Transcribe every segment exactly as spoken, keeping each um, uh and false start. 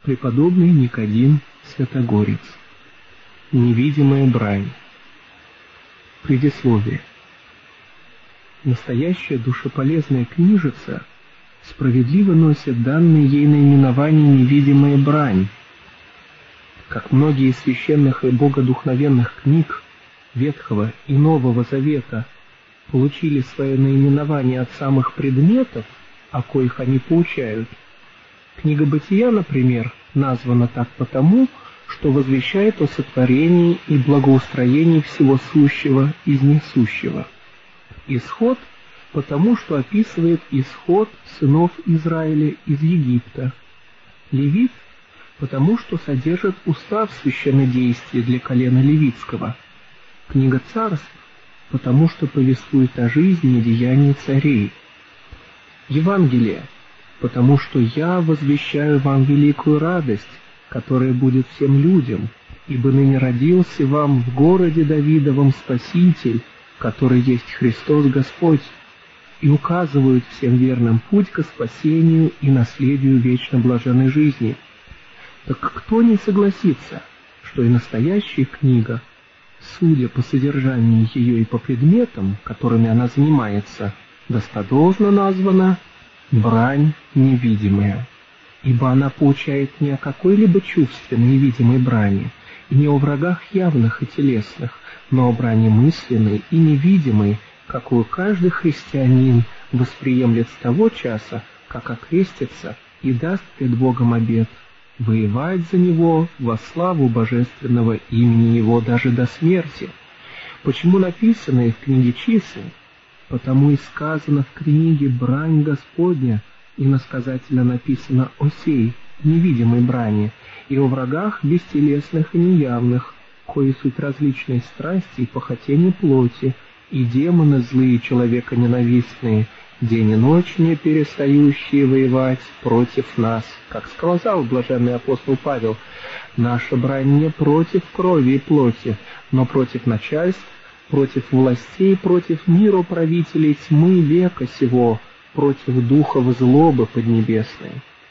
Преподобный Никодим Святогорец. Невидимая брань. Предисловие. Настоящая душеполезная книжица справедливо носит данное ей наименование «невидимая брань». Как многие из священных и богодухновенных книг Ветхого и Нового Завета получили свое наименование от самых предметов, о коих они поучают, книга Бытия, например, названа так потому, что возвещает о сотворении и благоустроении всего сущего из несущего. Исход потому, что описывает исход сынов Израиля из Египта. Левит потому, что содержит устав священнодействия для колена левитского. Книга Царств потому, что повествует о жизни и деянии царей. Евангелие потому, что я возвещаю вам великую радость, которая будет всем людям, ибо ныне родился вам в городе Давидовом Спаситель, который есть Христос Господь, и указывают всем верным путь к спасению и наследию вечно блаженной жизни. Так кто не согласится, что и настоящая книга, судя по содержанию ее и по предметам, которыми она занимается, достодолжно названа «брань невидимая», ибо она поучает не о какой-либо чувственной и видимой брани, и не о врагах явных и телесных, но о брани мысленной и невидимой, какую каждый христианин восприемлет с того часа, как окрестится и даст пред Богом обет воевать за Него во славу божественного имени Его даже до смерти. Почему написано и в книге чисел? Потому и сказано в книге «Брань Господня», и насказательно написано о сей невидимой брани, и о врагах бестелесных и неявных, кои суть различные страсти и похотения плоти, и демоны злые человека ненавистные, день и ночь не перестающие воевать против нас. Как сказал блаженный апостол Павел, наша брань не против крови и плоти, но против начальств, против властей, против мироправителей тьмы века сего, против духов злобы поднебесной.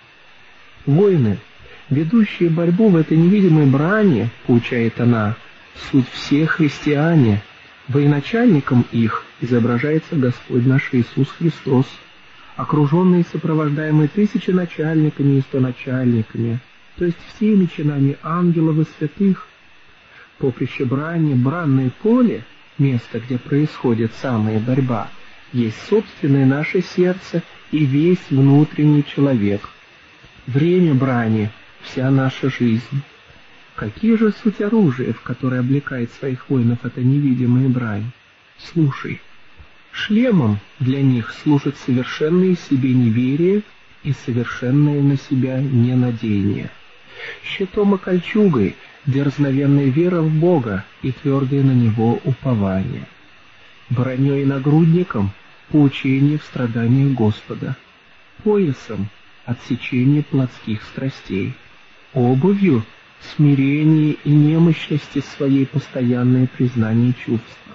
Воины, ведущие борьбу в этой невидимой брани, поучает она, суть все христиане. Военачальником их изображается Господь наш Иисус Христос, окруженный и сопровождаемый тысяченачальниками и стоначальниками, то есть всеми чинами ангелов и святых. Поприще брани, бранное поле, место, где происходит самая борьба, есть собственное наше сердце и весь внутренний человек. Время брани — вся наша жизнь. Какие же суть оружия, в которое облекает своих воинов эта невидимая брань? Слушай. Шлемом для них служит совершенное себе неверие и совершенное на себя ненадеяние. Щитом и кольчугой дерзновенная вера в Бога и твердое на Него упование. Броней и нагрудником поучение в страданиях Господа. Поясом отсечение плотских страстей. Обувью смирение и немощности своей постоянное признание чувства.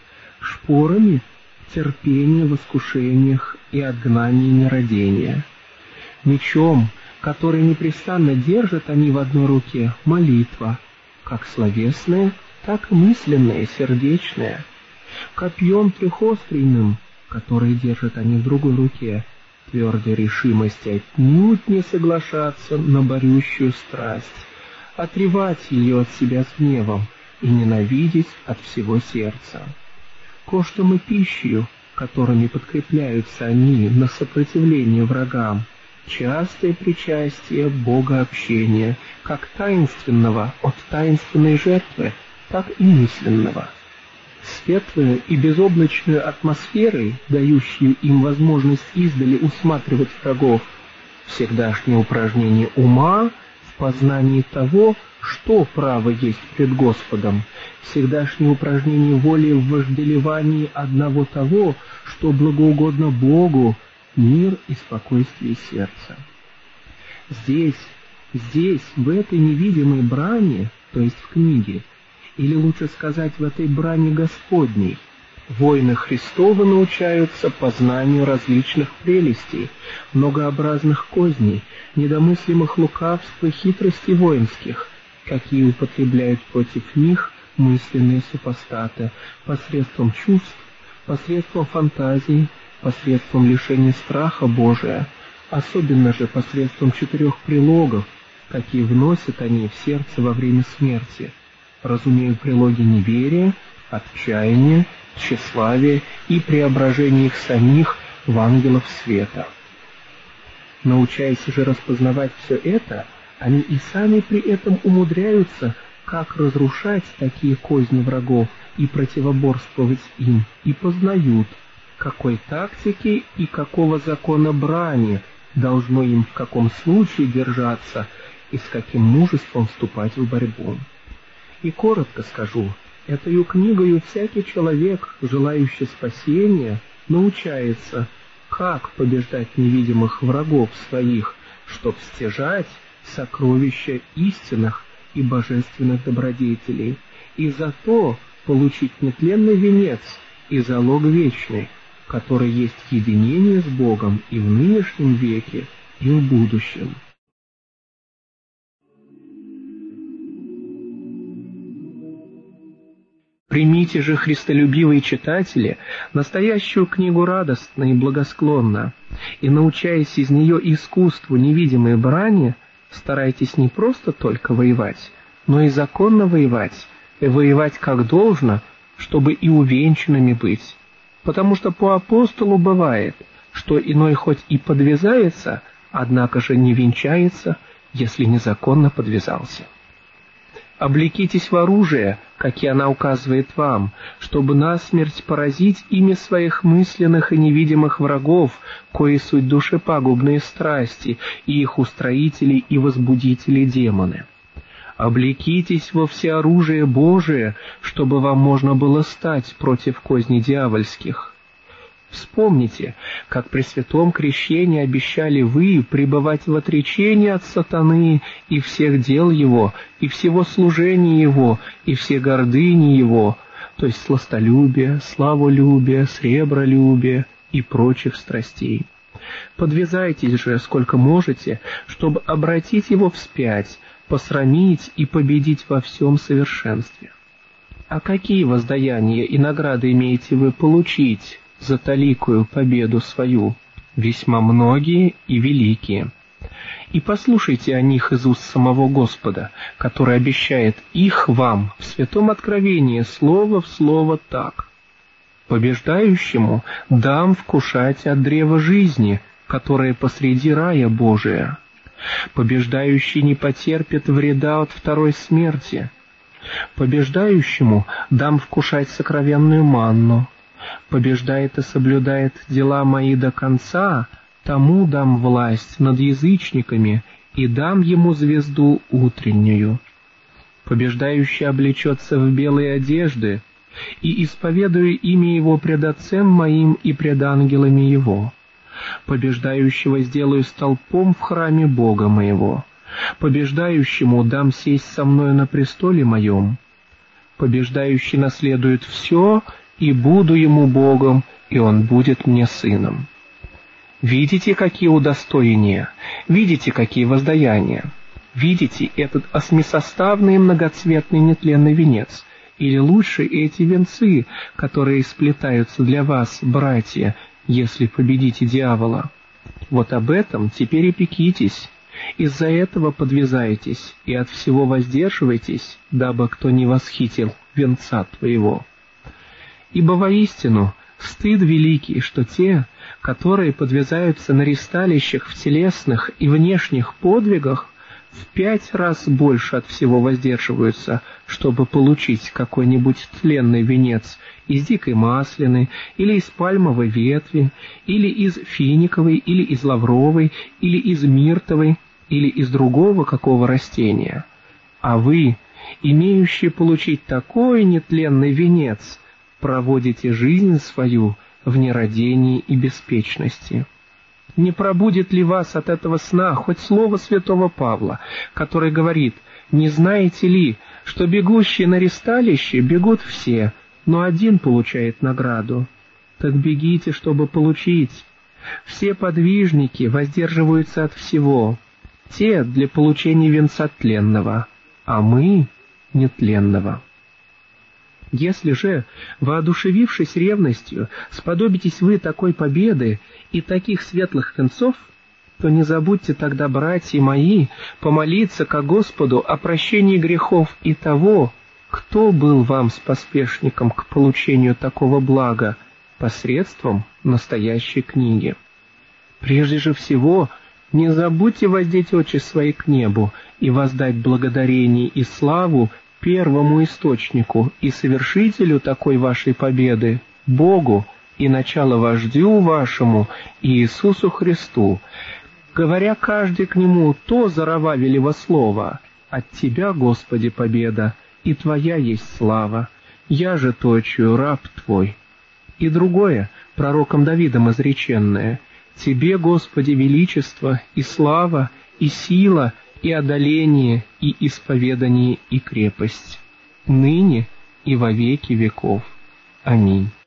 Шпорами терпение в искушениях и отгнание нерадения. Мечом, который непрестанно держат они в одной руке, молитва, как словесная, так и мысленная, сердечная. Копьем трехострийным, который держат они в другой руке, твердая решимость отнюдь не соглашаться на борющую страсть, отревать ее от себя с гневом и ненавидеть от всего сердца. Коштом и пищею, которыми подкрепляются они на сопротивление врагам, частое причастие богообщения, как таинственного от таинственной жертвы, так и мысленного. Светлую и безоблачную атмосферой, дающую им возможность издали усматривать врагов, всегдашнее упражнение ума в познании того, что право есть пред Господом, всегдашнее упражнение воли в вожделевании одного того, что благоугодно Богу, мир и спокойствие сердца. Здесь, здесь, в этой невидимой брани, то есть в книге, или лучше сказать, в этой брани Господней, Воины Христовы научаются познанию различных прелестей, многообразных козней, недомыслимых лукавств и хитростей воинских, какие употребляют против них мысленные супостаты, посредством чувств, посредством фантазий, посредством лишения страха Божия, особенно же посредством четырех прилогов, какие вносят они в сердце во время смерти. Разумею прилоги неверия, отчаяния, тщеславия и преображения их самих в ангелов света. Научаясь же распознавать все это, они и сами при этом умудряются, как разрушать такие козни врагов и противоборствовать им, и познают, какой тактики и какого закона брани должно им в каком случае держаться и с каким мужеством вступать в борьбу. И коротко скажу, этою книгою всякий человек, желающий спасения, научается, как побеждать невидимых врагов своих, чтоб стяжать сокровища истинных и божественных добродетелей, и зато получить нетленный венец и залог вечный, который есть единение с Богом и в нынешнем веке, и в будущем. Примите же, христолюбивые читатели, настоящую книгу радостно и благосклонно, и, научаясь из нее искусству невидимой брани, старайтесь не просто только воевать, но и законно воевать, и воевать как должно, чтобы и увенчанными быть. Потому что по апостолу бывает, что иной хоть и подвязается, однако же не венчается, если незаконно подвязался. Облекитесь в оружие, какие она указывает вам, чтобы насмерть поразить ими своих мысленных и невидимых врагов, кои суть душепагубные страсти, и их устроители и возбудители демоны. Облекитесь во всеоружие Божие, чтобы вам можно было стать против козней дьявольских. Вспомните, как при святом крещении обещали вы пребывать в отречении от сатаны и всех дел его, и всего служения его, и все гордыни его, то есть сластолюбия, славолюбия, сребролюбия и прочих страстей. Подвязайтесь же, сколько можете, чтобы обратить его вспять, посрамить и победить во всем совершенстве. А какие воздаяния и награды имеете вы получить за таликую победу свою? Весьма многие и великие. И послушайте о них из уст самого Господа, который обещает их вам в святом откровении слово в слово так: «Побеждающему дам вкушать от древа жизни, которое посреди рая Божия. Побеждающий не потерпит вреда от второй смерти. Побеждающему дам вкушать сокровенную манну. Побеждает и соблюдает дела мои до конца, тому дам власть над язычниками и дам ему звезду утреннюю. Побеждающий облечется в белые одежды, и исповедую имя его пред Отцем моим и пред ангелами его. Побеждающего сделаю столпом в храме Бога моего. Побеждающему дам сесть со мною на престоле моем. Побеждающий наследует все, и буду ему Богом, и он будет мне сыном». Видите, какие удостоения, видите, какие воздаяния, видите этот осьмисоставный многоцветный нетленный венец, или лучше эти венцы, которые сплетаются для вас, братья, если победите дьявола. Вот об этом теперь и пекитесь, из-за этого подвязайтесь и от всего воздерживайтесь, дабы кто не восхитил венца твоего. Ибо воистину стыд великий, что те, которые подвязаются на ристалищах в телесных и внешних подвигах, в пять раз больше от всего воздерживаются, чтобы получить какой-нибудь тленный венец из дикой маслины, или из пальмовой ветви, или из финиковой, или из лавровой, или из миртовой, или из другого какого растения. А вы, имеющие получить такой нетленный венец, проводите жизнь свою в нерадении и беспечности. Не пробудет ли вас от этого сна хоть слово святого Павла, который говорит: «Не знаете ли, что бегущие на ристалище бегут все, но один получает награду. Так бегите, чтобы получить. Все подвижники воздерживаются от всего, те для получения венца тленного, а мы — нетленного. Если же, воодушевившись ревностью, сподобитесь вы такой победы и таких светлых венцов, то не забудьте тогда, братья мои, помолиться ко Господу о прощении грехов и того, кто был вам споспешником к получению такого блага посредством настоящей книги. Прежде же всего, не забудьте воздеть очи свои к небу и воздать благодарение и славу первому источнику и совершителю такой вашей победы, Богу и начало вождю вашему, Иисусу Христу, говоря каждый к Нему то зарававелево слово: «От Тебя, Господи, победа, и Твоя есть слава, я же точую, раб Твой». И другое, пророком Давидом изреченное: «Тебе, Господи, величество и слава, и сила, и одоление, и исповедание, и крепость, ныне и во веки веков. Аминь».